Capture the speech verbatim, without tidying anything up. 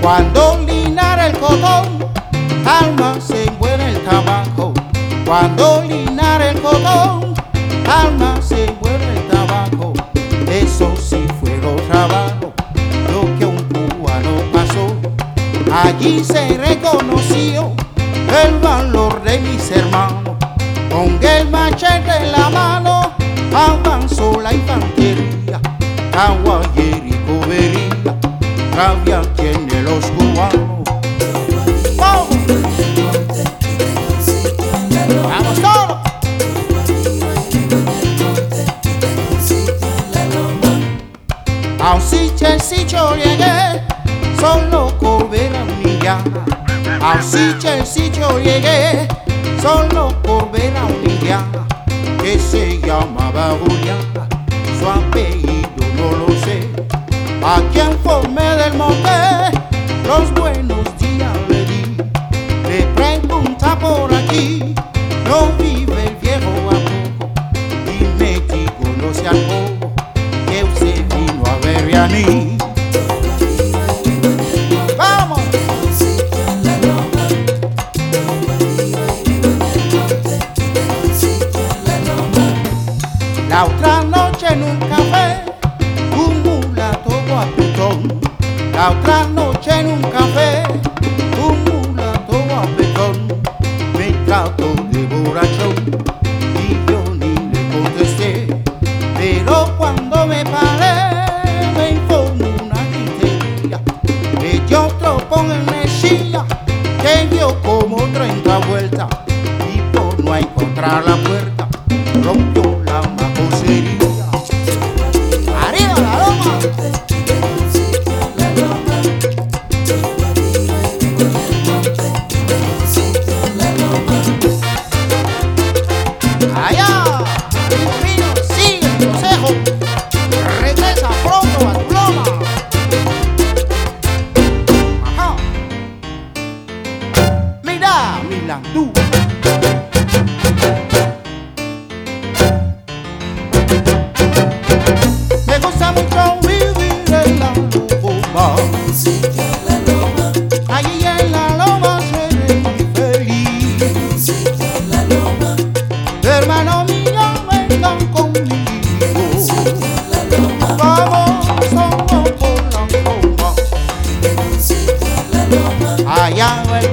Cuando Linares el cotón, alma se envuelve el tabaco. Cuando Linares el cotón, alma se envuelve el tabaco. Eso sí fue lo trabajo, lo que un cubano pasó. Allí se reconoció el valor de mis hermanos. Con el machete en la mano avanzó la infantería. Caguayer y cobería, rabia tiene los cubanos. ¡Oh! ¡Vamos todos! A un sitio llegué, solo por ver a un indiano. A un sitio llegué, solo por ver a un indiano que se llamaba Julián. Su apellido no lo sé. A quien formé del monte, los buenos días le di. Le pregunta por aquí, no vive el viejo apoco. Y me dijo no se alcohol, que usted vino a verme a mí. ¡Vamos! La otra noche en un café, un mulato guapetón. La otra noche en un café, un mulato guapetón me trató de borrachón y yo ni le contesté. Pero cuando me paré, me informó una gritería. Le dio tropón en mejilla, que dio como treinta vueltas y por no encontrar la puerta, rompió la macosería. ¡Arriba la loma! ¡Allá! Amigo mío, sigue el consejo. Regresa pronto a tu loma. Ajá. Mira, Milandú. Me gusta mucho vivir en la loma. Allí en la loma seré muy feliz. Hermano mío, vengan conmigo. Vamos, somos por la loma. Allá en